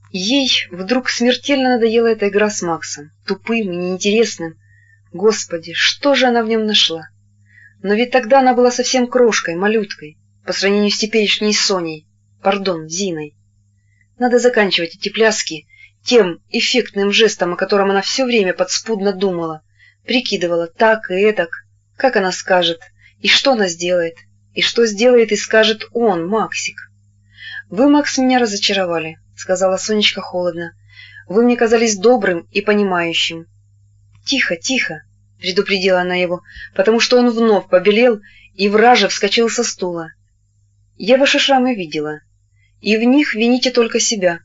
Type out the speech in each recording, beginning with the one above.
Ей вдруг смертельно надоела эта игра с Максом, тупым и неинтересным. Господи, что же она в нем нашла? Но ведь тогда она была совсем крошкой, малюткой, по сравнению с теперешней Соней, пардон, Зиной. Надо заканчивать эти пляски тем эффектным жестом, о котором она все время подспудно думала, прикидывала так и эдак, как она скажет, и что она сделает, и что сделает и скажет он, Максик. «Вы, Макс, меня разочаровали», — сказала Сонечка холодно. «Вы мне казались добрым и понимающим». «Тихо, тихо», — предупредила она его, потому что он вновь побелел и враже вскочил со стула. «Я ваши шрамы видела, и в них вините только себя».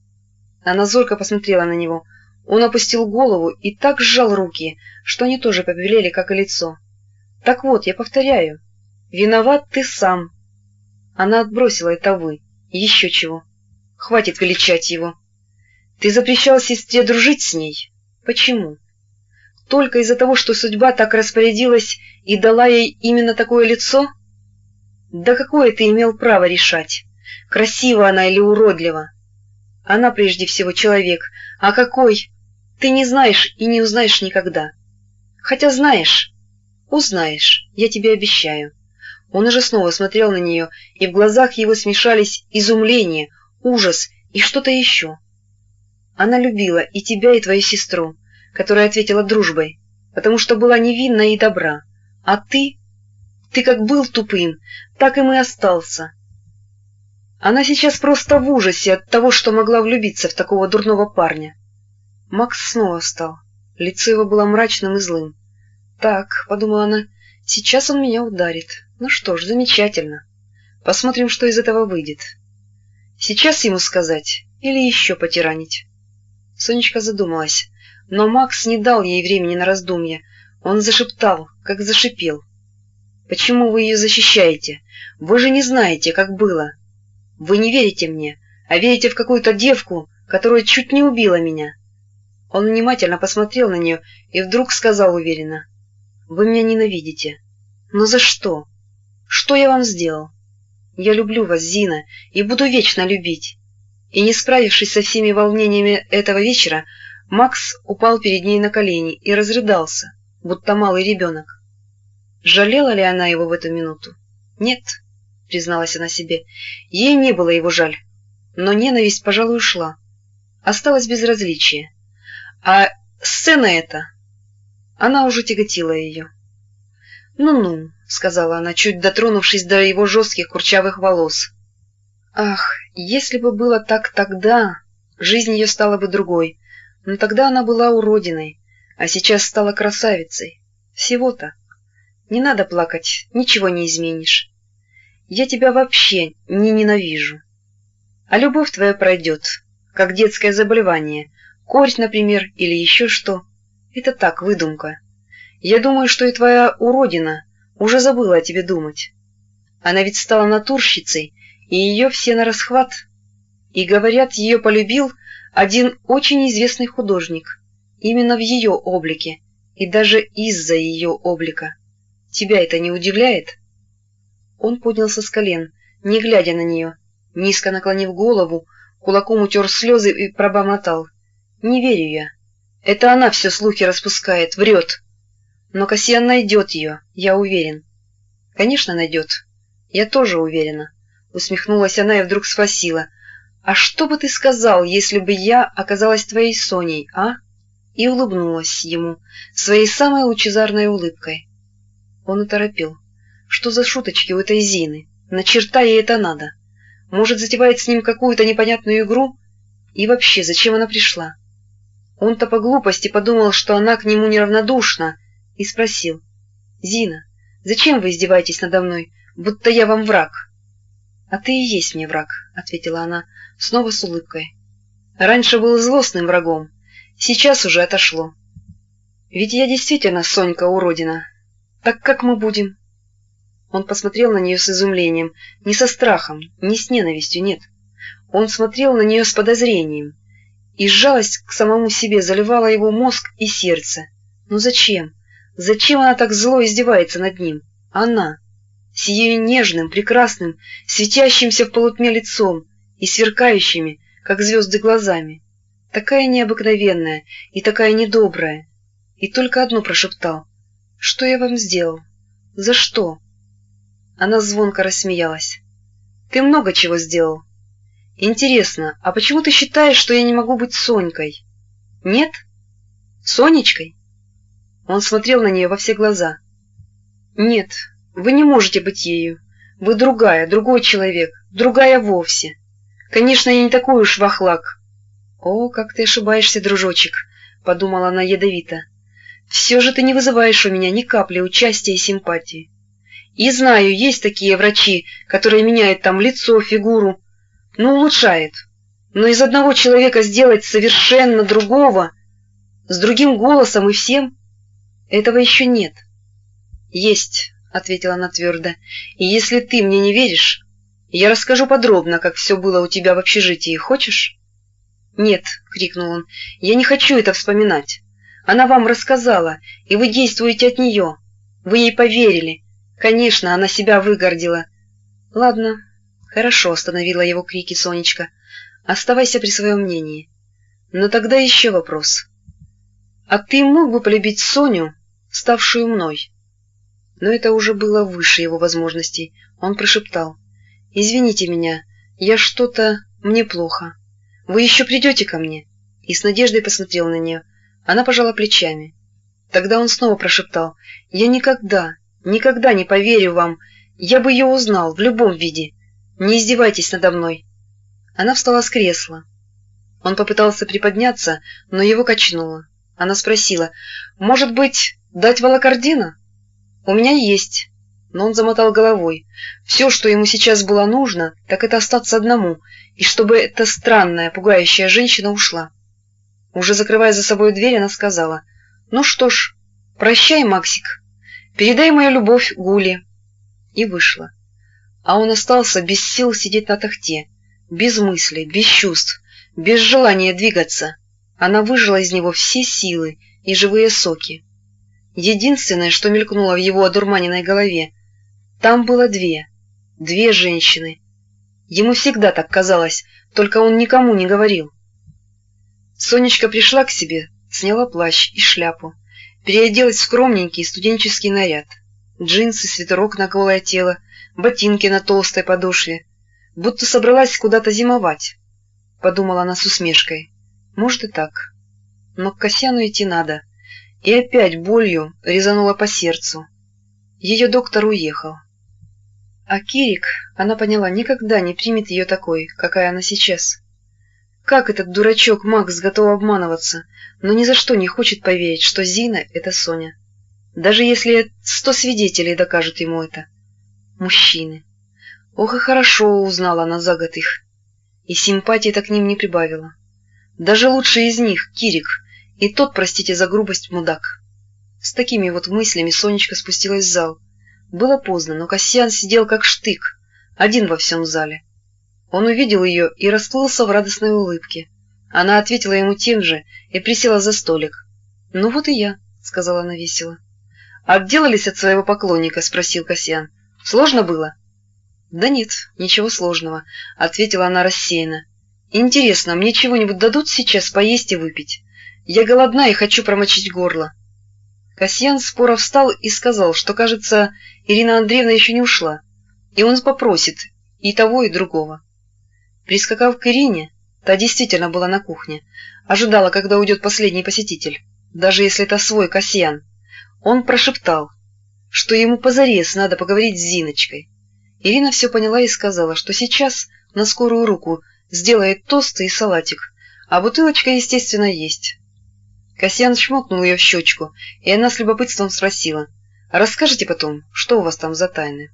Она зорко посмотрела на него. Он опустил голову и так сжал руки, что они тоже побелели, как и лицо. «Так вот, я повторяю, виноват ты сам». Она отбросила это «вы». Еще чего. Хватит величать его. Ты запрещал сестре дружить с ней? Почему? Только из-за того, что судьба так распорядилась и дала ей именно такое лицо? Да какое ты имел право решать, красива она или уродлива? Она прежде всего человек, а какой? Ты не знаешь и не узнаешь никогда. Хотя знаешь, узнаешь, я тебе обещаю. Он уже снова смотрел на нее, и в глазах его смешались изумление, ужас и что-то еще. Она любила и тебя, и твою сестру, которая ответила дружбой, потому что была невинна и добра. А ты как был тупым, так им и остался. Она сейчас просто в ужасе от того, что могла влюбиться в такого дурного парня. Макс снова встал. Лицо его было мрачным и злым. «Так», — подумала она, — «сейчас он меня ударит. Ну что ж, замечательно. Посмотрим, что из этого выйдет. Сейчас ему сказать или еще потиранить?» Сонечка задумалась, но Макс не дал ей времени на раздумье. Он зашептал, как зашипел. «Почему вы ее защищаете? Вы же не знаете, как было. Вы не верите мне, а верите в какую-то девку, которая чуть не убила меня». Он внимательно посмотрел на нее и вдруг сказал уверенно: «Вы меня ненавидите. Но за что? Что я вам сделал? Я люблю вас, Зина, и буду вечно любить». И, не справившись со всеми волнениями этого вечера, Макс упал перед ней на колени и разрыдался, будто малый ребенок. Жалела ли она его в эту минуту? Нет, призналась она себе, ей не было его жаль, но ненависть, пожалуй, ушла. Осталось безразличие. А сцена эта, она уже тяготила ее. «Ну-ну», — сказала она, чуть дотронувшись до его жестких курчавых волос. «Ах, если бы было так тогда, жизнь ее стала бы другой, но тогда она была уродиной, а сейчас стала красавицей. Всего-то. Не надо плакать, ничего не изменишь. Я тебя вообще не ненавижу. А любовь твоя пройдет, как детское заболевание, корь, например, или еще что. Это так, выдумка. Я думаю, что и твоя уродина уже забыла о тебе думать. Она ведь стала натурщицей, и ее все нарасхват. И, говорят, ее полюбил один очень известный художник, именно в ее облике, и даже из-за ее облика. Тебя это не удивляет?» Он поднялся с колен, не глядя на нее, низко наклонив голову, кулаком утер слезы и пробормотал: «Не верю я. Это она все слухи распускает, врет. Но Касьян найдет ее, я уверен». «Конечно, найдет. Я тоже уверена», — усмехнулась она и вдруг спросила: «А что бы ты сказал, если бы я оказалась твоей Соней, а?» И улыбнулась ему своей самой лучезарной улыбкой. Он оторопел. Что за шуточки у этой Зины? На черта ей это надо? Может, затевает с ним какую-то непонятную игру? И вообще, зачем она пришла? Он-то по глупости подумал, что она к нему неравнодушна, и спросил: «Зина, зачем вы издеваетесь надо мной, будто я вам враг?» «А ты и есть мне враг», — ответила она, снова с улыбкой. «Раньше был злостным врагом, сейчас уже отошло. Ведь я действительно Сонька уродина. Так как мы будем?» Он посмотрел на нее с изумлением, не со страхом, не с ненавистью, нет. Он смотрел на нее с подозрением, и жалость к самому себе заливала его мозг и сердце. Ну зачем? Зачем она так зло издевается над ним? Она, с ее нежным, прекрасным, светящимся в полутьме лицом и сверкающими, как звезды глазами, такая необыкновенная и такая недобрая, и только одно прошептал: «Что я вам сделал? За что?» Она звонко рассмеялась. «Ты много чего сделал. Интересно, а почему ты считаешь, что я не могу быть Сонькой? Нет? Сонечкой?» Он смотрел на нее во все глаза. «Нет, вы не можете быть ею. Вы другая, другой человек, другая вовсе. Конечно, я не такой уж вахлак». «О, как ты ошибаешься, дружочек», — подумала она ядовито. «Все же ты не вызываешь у меня ни капли участия и симпатии. И знаю, есть такие врачи, которые меняют там лицо, фигуру, улучшают. Но из одного человека сделать совершенно другого, с другим голосом и всем, этого еще нет». «Есть», — ответила она твердо, — «и если ты мне не веришь, я расскажу подробно, как все было у тебя в общежитии. Хочешь?» «Нет», — крикнул он, — «я не хочу это вспоминать. Она вам рассказала, и вы действуете от нее. Вы ей поверили. Конечно, она себя выгордила». «Ладно, хорошо», — остановила его крики Сонечка. «Оставайся при своем мнении. Но тогда еще вопрос. А ты мог бы полюбить Соню, ставшую мной?» Но это уже было выше его возможностей. Он прошептал: «Извините меня, мне плохо. Вы еще придете ко мне?» И с надеждой посмотрел на нее. Она пожала плечами. Тогда он снова прошептал: «Я никогда, никогда не поверю вам. Я бы ее узнал в любом виде. Не издевайтесь надо мной». Она встала с кресла. Он попытался приподняться, но его качнуло. Она спросила: «Может быть, дать волокордина?» «У меня есть». Но он замотал головой. Все, что ему сейчас было нужно, так это остаться одному, и чтобы эта странная, пугающая женщина ушла. Уже закрывая за собой дверь, она сказала: «Ну что ж, прощай, Максик, передай мою любовь Гуле». И вышла. А он остался без сил сидеть на тахте, без мыслей, без чувств, без желания двигаться. Она выжила из него все силы и живые соки. Единственное, что мелькнуло в его одурманенной голове, там было две женщины. Ему всегда так казалось, только он никому не говорил. Сонечка пришла к себе, сняла плащ и шляпу, переоделась в скромненький студенческий наряд. Джинсы, свитерок на голое тело, ботинки на толстой подошве. Будто собралась куда-то зимовать, подумала она с усмешкой. Может и так. Но к Касьяну идти надо. И опять болью резанула по сердцу. Ее доктор уехал. А Кирик, она поняла, никогда не примет ее такой, какая она сейчас. Как этот дурачок Макс готов обманываться, но ни за что не хочет поверить, что Зина — это Соня. Даже если 100 свидетелей докажут ему это. Мужчины. Ох и хорошо узнала она за год их. И симпатии-то к ним не прибавила. Даже лучший из них, Кирик, и тот, простите за грубость, мудак. С такими вот мыслями Сонечка спустилась в зал. Было поздно, но Касьян сидел как штык, один во всем зале. Он увидел ее и расплылся в радостной улыбке. Она ответила ему тем же и присела за столик. — Ну вот и я, — сказала она весело. — Отделались от своего поклонника? — спросил Касьян. — Сложно было? — Да нет, ничего сложного, — ответила она рассеянно. — Интересно, мне чего-нибудь дадут сейчас поесть и выпить? Я голодна и хочу промочить горло. Касьян споро встал и сказал, что, кажется, Ирина Андреевна еще не ушла, и он попросит и того, и другого. Прискакав к Ирине, та действительно была на кухне, ожидала, когда уйдет последний посетитель, даже если это свой Касьян. Он прошептал, что ему позарез надо поговорить с Зиночкой. Ирина все поняла и сказала, что сейчас на скорую руку сделает тосты и салатик, а бутылочка, естественно, есть. Касьян чмокнул ее в щечку, и она с любопытством спросила: «Расскажите потом, что у вас там за тайны?»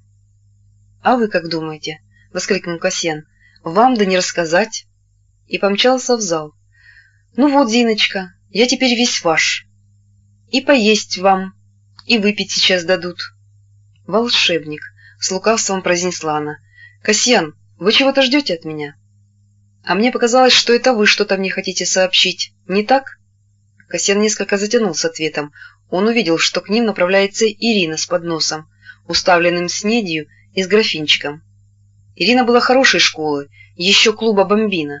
«А вы как думаете?» — воскликнул Касьян. «Вам да не рассказать!» И помчался в зал. «Ну вот, Зиночка, я теперь весь ваш. И поесть вам, и выпить сейчас дадут». «Волшебник!» — с лукавством произнесла она. «Касьян, вы чего-то ждете от меня?» «А мне показалось, что это вы что-то мне хотите сообщить, не так?» Касьян несколько затянул с ответом. Он увидел, что к ним направляется Ирина с подносом, уставленным снедью и с графинчиком. Ирина была хорошей школы, еще клуба «Бомбина»,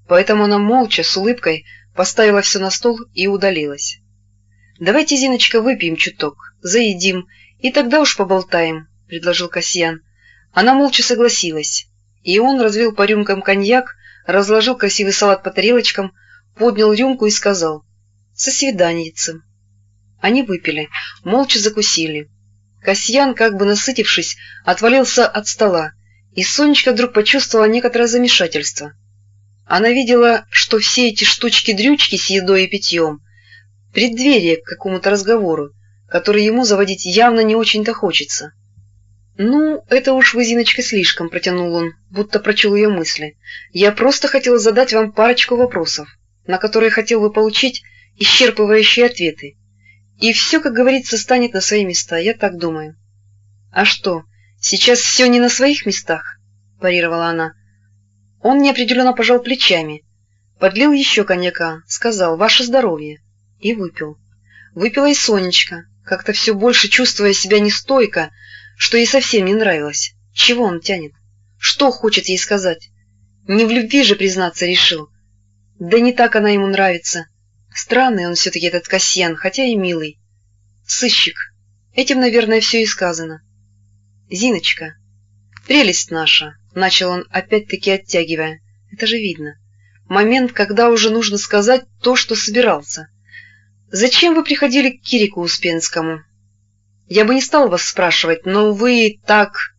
поэтому она молча, с улыбкой, поставила все на стол и удалилась. — Давайте, Зиночка, выпьем чуток, заедим, и тогда уж поболтаем, — предложил Касьян. Она молча согласилась, и он разлил по рюмкам коньяк, разложил красивый салат по тарелочкам, поднял рюмку и сказал: «Со свиданьицем». Они выпили, молча закусили. Касьян, как бы насытившись, отвалился от стола, и Сонечка вдруг почувствовала некоторое замешательство. Она видела, что все эти штучки-дрючки с едой и питьем — преддверие к какому-то разговору, который ему заводить явно не очень-то хочется. «Ну, это уж вы, Зиночка, слишком», — протянул он, будто прочел ее мысли. «Я просто хотела задать вам парочку вопросов, на которые хотел бы получить исчерпывающие ответы. И все, как говорится, станет на свои места, я так думаю». «А что, сейчас все не на своих местах?» — парировала она. Он неопределенно пожал плечами, подлил еще коньяка, сказал: «Ваше здоровье», и выпил. Выпила и Сонечка, как-то все больше чувствуя себя нестойко, что ей совсем не нравилось. Чего он тянет? Что хочет ей сказать? Не в любви же признаться решил. Да не так она ему нравится. Странный он все-таки этот Касьян, хотя и милый. Сыщик. Этим, наверное, все и сказано. «Зиночка, прелесть наша», — начал он, опять-таки оттягивая. «Это же видно. Момент, когда уже нужно сказать то, что собирался. Зачем вы приходили к Кирику Успенскому? Я бы не стал вас спрашивать, но вы так...»